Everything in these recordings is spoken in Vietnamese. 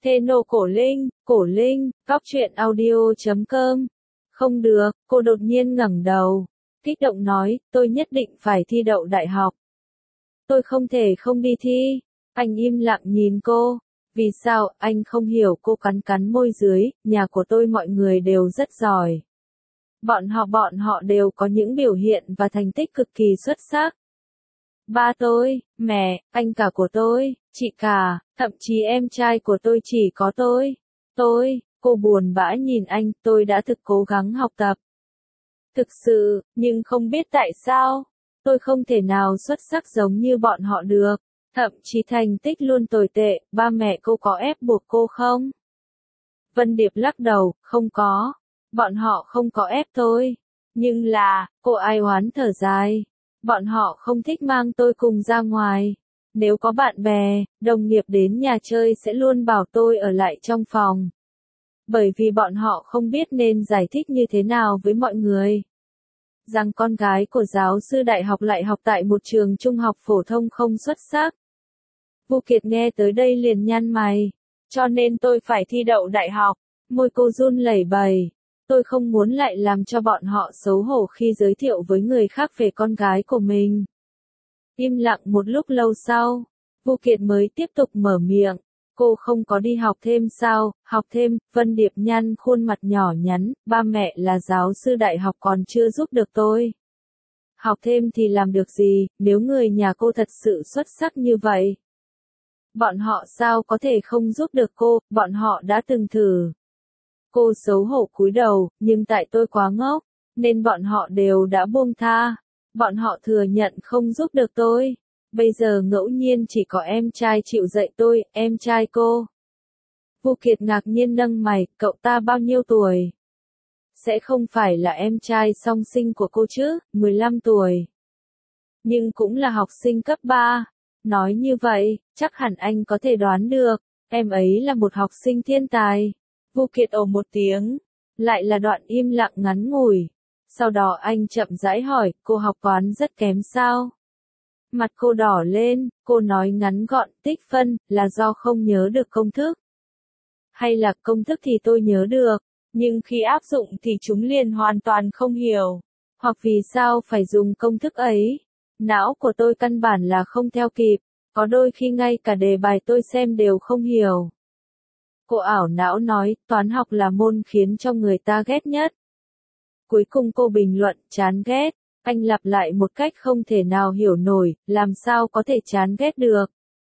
Theno Cổ Linh, Cóc truyện audio.com. Không được, cô đột nhiên ngẩng đầu, kích động nói, tôi nhất định phải thi đậu đại học. Tôi không thể không đi thi. Anh im lặng nhìn cô. Vì sao, anh không hiểu. Cô cắn cắn môi dưới, nhà của tôi mọi người đều rất giỏi. Bọn họ đều có những biểu hiện và thành tích cực kỳ xuất sắc. Ba tôi, mẹ, anh cả của tôi, chị cả, thậm chí em trai của tôi chỉ có tôi. Cô buồn bã nhìn anh, tôi đã thực cố gắng học tập. Thực sự, nhưng không biết tại sao, tôi không thể nào xuất sắc giống như bọn họ được. Thậm chí thành tích luôn tồi tệ, ba mẹ cô có ép buộc cô không? Vân Điệp lắc đầu, không có. Bọn họ không có ép tôi. Nhưng là, cô ai oán thở dài. Bọn họ không thích mang tôi cùng ra ngoài. Nếu có bạn bè, đồng nghiệp đến nhà chơi sẽ luôn bảo tôi ở lại trong phòng. Bởi vì bọn họ không biết nên giải thích như thế nào với mọi người. Rằng con gái của giáo sư đại học lại học tại một trường trung học phổ thông không xuất sắc. Vu Kiệt nghe tới đây liền nhăn mày. Cho nên tôi phải thi đậu đại học. Môi cô run lẩy bẩy. Tôi không muốn lại làm cho bọn họ xấu hổ khi giới thiệu với người khác về con gái của mình. Im lặng một lúc lâu sau, Vu Kiệt mới tiếp tục mở miệng. Cô không có đi học thêm sao? Học thêm, Vân Điệp nhăn khuôn mặt nhỏ nhắn, ba mẹ là giáo sư đại học còn chưa giúp được tôi. Học thêm thì làm được gì, nếu người nhà cô thật sự xuất sắc như vậy? Bọn họ sao có thể không giúp được cô, bọn họ đã từng thử. Cô xấu hổ cúi đầu, nhưng tại tôi quá ngốc, nên bọn họ đều đã buông tha. Bọn họ thừa nhận không giúp được tôi. Bây giờ ngẫu nhiên chỉ có em trai chịu dạy tôi, em trai cô. Vu Kiệt ngạc nhiên nâng mày, cậu ta bao nhiêu tuổi? Sẽ không phải là em trai song sinh của cô chứ, 15 tuổi. Nhưng cũng là học sinh cấp 3. Nói như vậy, chắc hẳn anh có thể đoán được, em ấy là một học sinh thiên tài. Vu Kiệt ồ một tiếng, lại là đoạn im lặng ngắn ngủi. Sau đó anh chậm rãi hỏi, cô học toán rất kém sao? Mặt cô đỏ lên, cô nói ngắn gọn, tích phân, là do không nhớ được công thức. Hay là công thức thì tôi nhớ được, nhưng khi áp dụng thì chúng liền hoàn toàn không hiểu. Hoặc vì sao phải dùng công thức ấy? Não của tôi căn bản là không theo kịp, có đôi khi ngay cả đề bài tôi xem đều không hiểu. Cô ảo não nói, toán học là môn khiến cho người ta ghét nhất. Cuối cùng cô bình luận, chán ghét. Anh lặp lại một cách không thể nào hiểu nổi, làm sao có thể chán ghét được.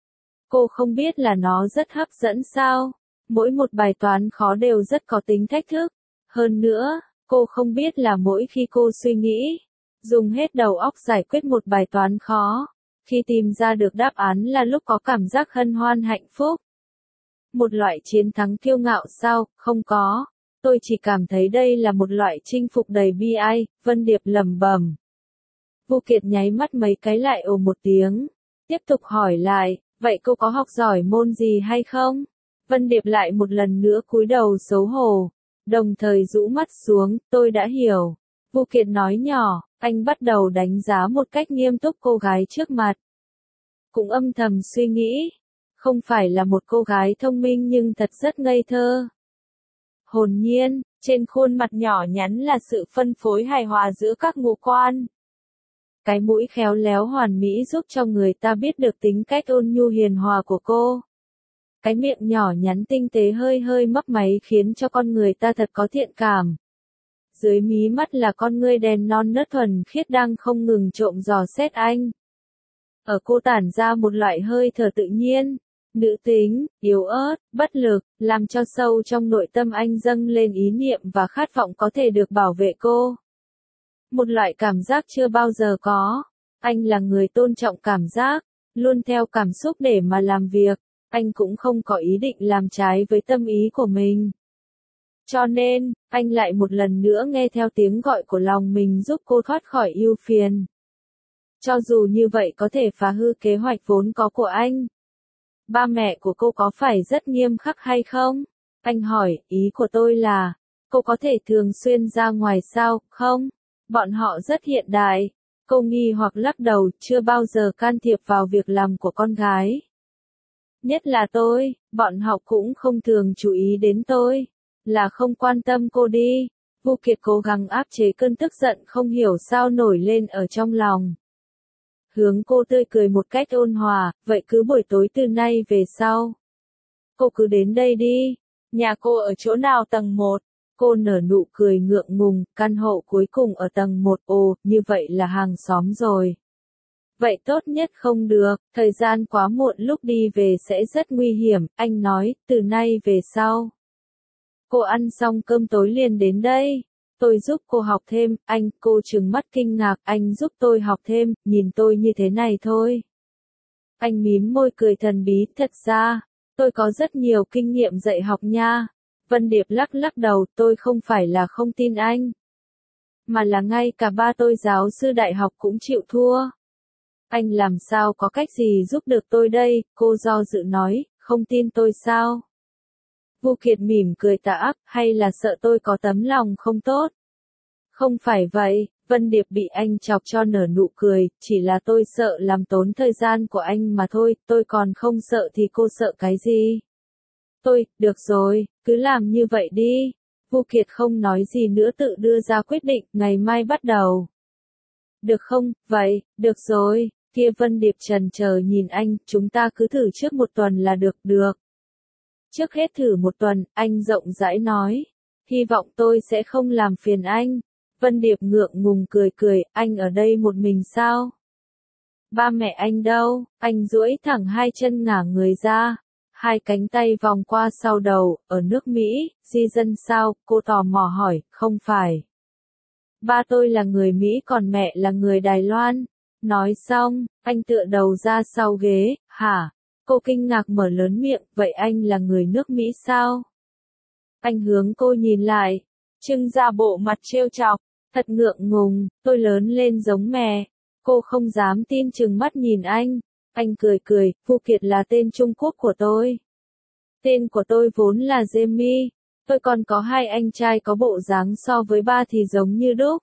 Cô không biết là nó rất hấp dẫn sao? Mỗi một bài toán khó đều rất có tính thách thức. Hơn nữa, cô không biết là mỗi khi cô suy nghĩ, dùng hết đầu óc giải quyết một bài toán khó, khi tìm ra được đáp án là lúc có cảm giác hân hoan hạnh phúc. Một loại chiến thắng kiêu ngạo sao? Không có. Tôi chỉ cảm thấy đây là một loại chinh phục đầy bi ai, Vân Điệp lẩm bẩm. Vu Kiệt nháy mắt mấy cái lại ồ một tiếng. Tiếp tục hỏi lại, vậy cô có học giỏi môn gì hay không? Vân Điệp lại một lần nữa cúi đầu xấu hổ, đồng thời rũ mắt xuống, tôi đã hiểu. Vu Kiệt nói nhỏ, anh bắt đầu đánh giá một cách nghiêm túc cô gái trước mặt. Cũng âm thầm suy nghĩ, không phải là một cô gái thông minh nhưng thật rất ngây thơ. Hồn nhiên, trên khuôn mặt nhỏ nhắn là sự phân phối hài hòa giữa các ngũ quan. Cái mũi khéo léo hoàn mỹ giúp cho người ta biết được tính cách ôn nhu hiền hòa của cô. Cái miệng nhỏ nhắn tinh tế hơi hơi mấp máy khiến cho con người ta thật có thiện cảm. Dưới mí mắt là con ngươi đen non nớt thuần khiết đang không ngừng trộm dò xét anh. Ở cô tản ra một loại hơi thở tự nhiên, nữ tính, yếu ớt, bất lực, làm cho sâu trong nội tâm anh dâng lên ý niệm và khát vọng có thể được bảo vệ cô. Một loại cảm giác chưa bao giờ có. Anh là người tôn trọng cảm giác, luôn theo cảm xúc để mà làm việc. Anh cũng không có ý định làm trái với tâm ý của mình. Cho nên, anh lại một lần nữa nghe theo tiếng gọi của lòng mình giúp cô thoát khỏi ưu phiền. Cho dù như vậy có thể phá hư kế hoạch vốn có của anh. Ba mẹ của cô có phải rất nghiêm khắc hay không? Anh hỏi, ý của tôi là, cô có thể thường xuyên ra ngoài sao, không? Bọn họ rất hiện đại. Cô nghi hoặc lắc đầu, chưa bao giờ can thiệp vào việc làm của con gái. Nhất là tôi, bọn họ cũng không thường chú ý đến tôi. Là không quan tâm cô đi. Vu Kiệt cố gắng áp chế cơn tức giận không hiểu sao nổi lên ở trong lòng. Hướng cô tươi cười một cách ôn hòa, vậy cứ buổi tối từ nay về sau. Cô cứ đến đây đi. Nhà cô ở chỗ nào tầng 1? Cô nở nụ cười ngượng ngùng, căn hộ cuối cùng ở tầng 1, ồ, như vậy là hàng xóm rồi. Vậy tốt nhất không được, thời gian quá muộn lúc đi về sẽ rất nguy hiểm, anh nói, từ nay về sau. Cô ăn xong cơm tối liền đến đây. Tôi giúp cô học thêm, cô trừng mắt kinh ngạc, anh giúp tôi học thêm, nhìn tôi như thế này thôi. Anh mím môi cười thần bí, thật ra, tôi có rất nhiều kinh nghiệm dạy học nha. Vân Điệp lắc lắc đầu, tôi không phải là không tin anh. Mà là ngay cả ba tôi giáo sư đại học cũng chịu thua. Anh làm sao có cách gì giúp được tôi đây, cô do dự nói, không tin tôi sao? Vu Kiệt mỉm cười tà ác, hay là sợ tôi có tấm lòng không tốt? Không phải vậy, Vân Điệp bị anh chọc cho nở nụ cười, chỉ là tôi sợ làm tốn thời gian của anh mà thôi, tôi còn không sợ thì cô sợ cái gì? Được rồi, cứ làm như vậy đi. Vu Kiệt không nói gì nữa tự đưa ra quyết định, ngày mai bắt đầu. Được không, vậy, được rồi, kia Vân Điệp chần chờ nhìn anh, chúng ta cứ thử trước một tuần là được. Trước hết thử một tuần, anh rộng rãi nói. Hy vọng tôi sẽ không làm phiền anh. Vân Điệp ngượng ngùng cười, anh ở đây một mình sao? Ba mẹ anh đâu? Anh duỗi thẳng hai chân ngả người ra. Hai cánh tay vòng qua sau đầu, ở nước Mỹ, di dân sao? Cô tò mò hỏi, không phải. Ba tôi là người Mỹ còn mẹ là người Đài Loan. Nói xong, anh tựa đầu ra sau ghế, hả? Cô kinh ngạc mở lớn miệng, vậy anh là người nước Mỹ sao? Anh hướng cô nhìn lại, trưng ra bộ mặt trêu chọc, thật ngượng ngùng, tôi lớn lên giống mẹ. Cô không dám tin trừng mắt nhìn anh cười, Vu Kiệt là tên Trung Quốc của tôi. Tên của tôi vốn là Jamie, tôi còn có hai anh trai có bộ dáng so với ba thì giống như đúc.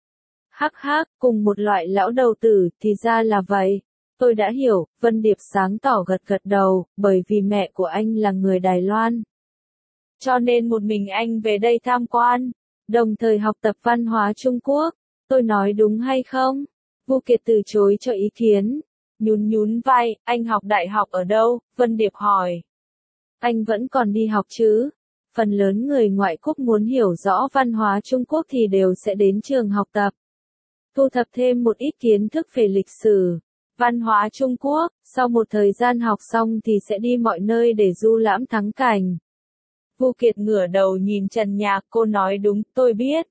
Hắc, cùng một loại lão đầu tử, thì ra là vậy. Tôi đã hiểu, Vân Điệp sáng tỏ gật đầu, bởi vì mẹ của anh là người Đài Loan. Cho nên một mình anh về đây tham quan, đồng thời học tập văn hóa Trung Quốc. Tôi nói đúng hay không? Vu Kiệt từ chối cho ý kiến. Nhún vai, anh học đại học ở đâu? Vân Điệp hỏi. Anh vẫn còn đi học chứ? Phần lớn người ngoại quốc muốn hiểu rõ văn hóa Trung Quốc thì đều sẽ đến trường học tập. Thu thập thêm một ít kiến thức về lịch sử, văn hóa Trung Quốc, sau một thời gian học xong thì sẽ đi mọi nơi để du lãm thắng cảnh. Vu Kiệt ngửa đầu nhìn trần nhà, cô nói đúng, tôi biết.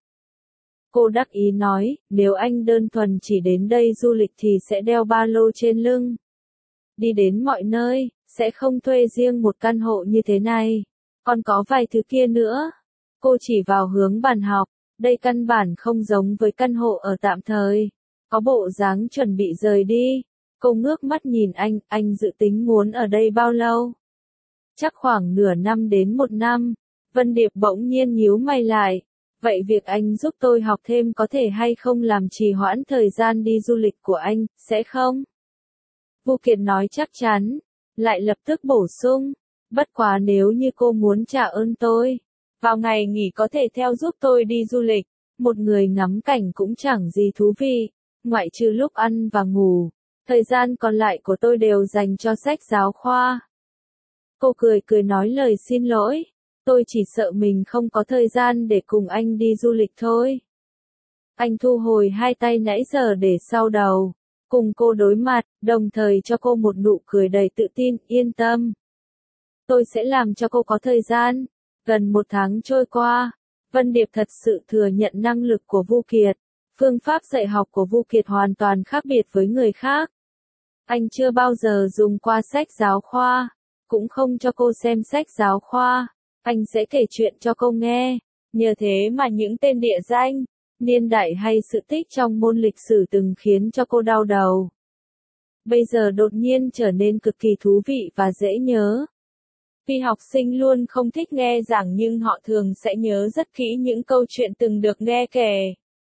Cô đắc ý nói, nếu anh đơn thuần chỉ đến đây du lịch thì sẽ đeo ba lô trên lưng. Đi đến mọi nơi, sẽ không thuê riêng một căn hộ như thế này. Còn có vài thứ kia nữa. Cô chỉ vào hướng bàn học, đây căn bản không giống với căn hộ ở tạm thời. Có bộ dáng chuẩn bị rời đi. Cô ngước mắt nhìn anh dự tính muốn ở đây bao lâu? Chắc khoảng nửa năm đến 1 năm. Vân Điệp bỗng nhiên nhíu mày lại. Vậy việc anh giúp tôi học thêm có thể hay không làm trì hoãn thời gian đi du lịch của anh, sẽ không? Vu Kiệt nói chắc chắn, lại lập tức bổ sung. Bất quá nếu như cô muốn trả ơn tôi, vào ngày nghỉ có thể theo giúp tôi đi du lịch. Một người ngắm cảnh cũng chẳng gì thú vị, ngoại trừ lúc ăn và ngủ. Thời gian còn lại của tôi đều dành cho sách giáo khoa. Cô cười nói lời xin lỗi. Tôi chỉ sợ mình không có thời gian để cùng anh đi du lịch thôi. Anh thu hồi hai tay nãy giờ để sau đầu. Cùng cô đối mặt, đồng thời cho cô một nụ cười đầy tự tin, yên tâm. Tôi sẽ làm cho cô có thời gian. Gần 1 tháng trôi qua, Vân Điệp thật sự thừa nhận năng lực của Vu Kiệt. Phương pháp dạy học của Vu Kiệt hoàn toàn khác biệt với người khác. Anh chưa bao giờ dùng qua sách giáo khoa, cũng không cho cô xem sách giáo khoa. Anh sẽ kể chuyện cho cô nghe. Nhờ thế mà những tên địa danh, niên đại hay sự tích trong môn lịch sử từng khiến cho cô đau đầu. Bây giờ đột nhiên trở nên cực kỳ thú vị và dễ nhớ. Vì học sinh luôn không thích nghe giảng nhưng họ thường sẽ nhớ rất kỹ những câu chuyện từng được nghe kể.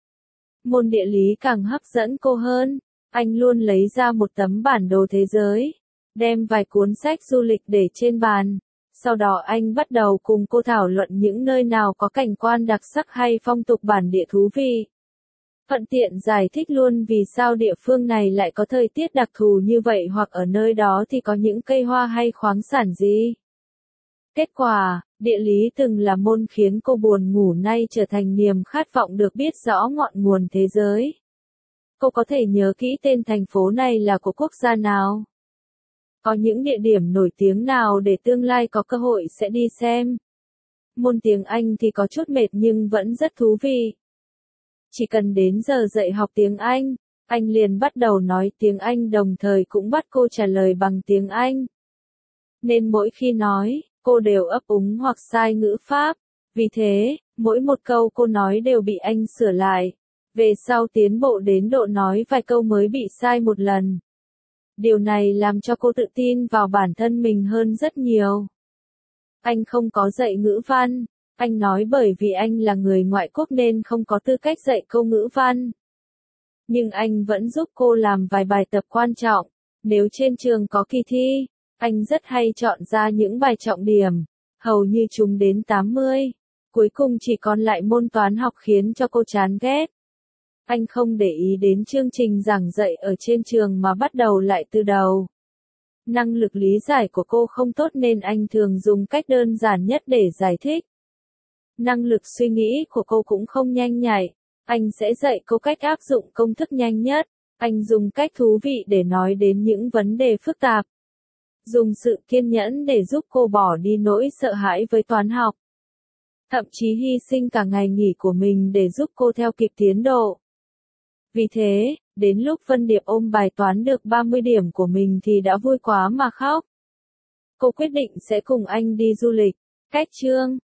Môn địa lý càng hấp dẫn cô hơn. Anh luôn lấy ra một tấm bản đồ thế giới. đem vài cuốn sách du lịch để trên bàn. Sau đó anh bắt đầu cùng cô thảo luận những nơi nào có cảnh quan đặc sắc hay phong tục bản địa thú vị. Thuận tiện giải thích luôn vì sao địa phương này lại có thời tiết đặc thù như vậy hoặc ở nơi đó thì có những cây hoa hay khoáng sản gì. Kết quả, địa lý từng là môn khiến cô buồn ngủ nay trở thành niềm khát vọng được biết rõ ngọn nguồn thế giới. Cô có thể nhớ kỹ tên thành phố này là của quốc gia nào? Có những địa điểm nổi tiếng nào để tương lai có cơ hội sẽ đi xem? Môn tiếng Anh thì có chút mệt nhưng vẫn rất thú vị. Chỉ cần đến giờ dạy học tiếng anh liền bắt đầu nói tiếng Anh đồng thời cũng bắt cô trả lời bằng tiếng Anh. Nên mỗi khi nói, cô đều ấp úng hoặc sai ngữ pháp. Vì thế, mỗi một câu cô nói đều bị anh sửa lại. Về sau tiến bộ đến độ nói vài câu mới bị sai một lần. Điều này làm cho cô tự tin vào bản thân mình hơn rất nhiều. Anh không có dạy ngữ văn. Anh nói bởi vì anh là người ngoại quốc nên không có tư cách dạy cô ngữ văn. Nhưng anh vẫn giúp cô làm vài bài tập quan trọng. Nếu trên trường có kỳ thi, anh rất hay chọn ra những bài trọng điểm. Hầu như chúng đến 80. Cuối cùng chỉ còn lại môn toán học khiến cho cô chán ghét. Anh không để ý đến chương trình giảng dạy ở trên trường mà bắt đầu lại từ đầu. Năng lực lý giải của cô không tốt nên anh thường dùng cách đơn giản nhất để giải thích. Năng lực suy nghĩ của cô cũng không nhanh nhạy. Anh sẽ dạy cô cách áp dụng công thức nhanh nhất. Anh dùng cách thú vị để nói đến những vấn đề phức tạp. Dùng sự kiên nhẫn để giúp cô bỏ đi nỗi sợ hãi với toán học. Thậm chí hy sinh cả ngày nghỉ của mình để giúp cô theo kịp tiến độ. Vì thế, đến lúc Vân Điệp ôm bài toán được 30 điểm của mình thì đã vui quá mà khóc. Cô quyết định sẽ cùng anh đi du lịch. Cách chương